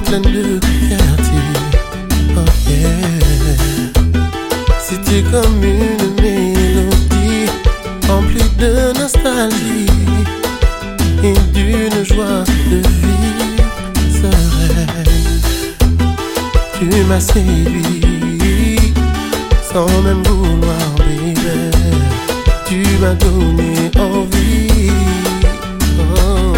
pleine de fierté. Oh yeah. C'était comme une mélodie emplie de nostalgie et d'une joie de vivre sereine. Tu m'as séduit sans même vouloir, baby. Tu m'as donné envie. Oh.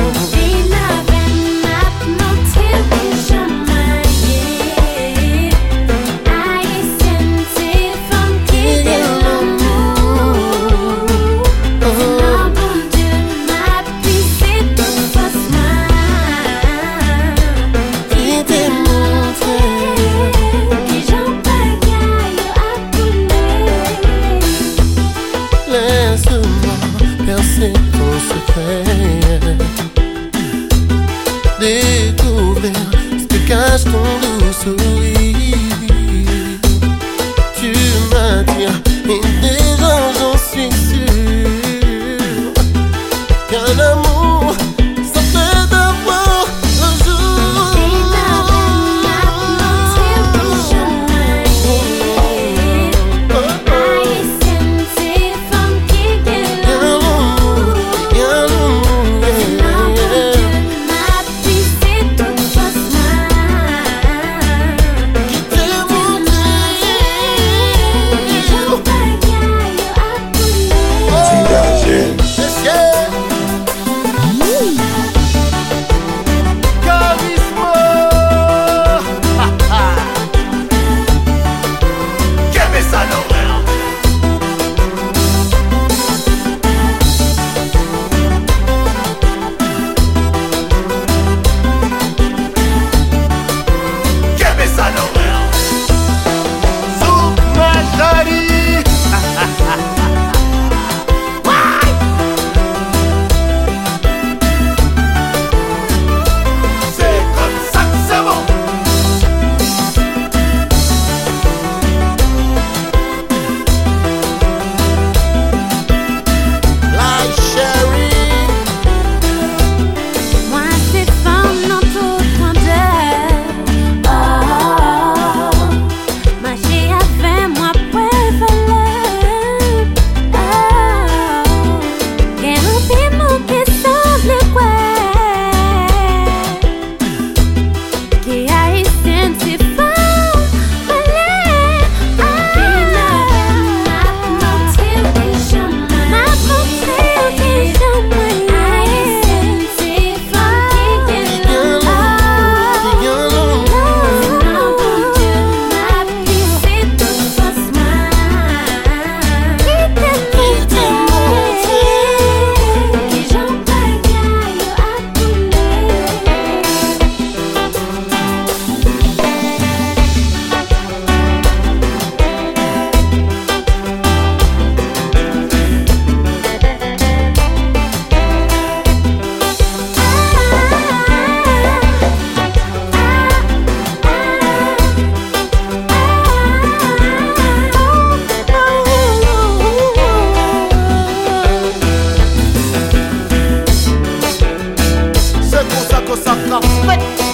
Percer ton secret, découvrir ce que cache ton doux sourire. Tu m'attires et déjà j'en suis sûr qu'un amour ça fait d'avoir un jour. Respect.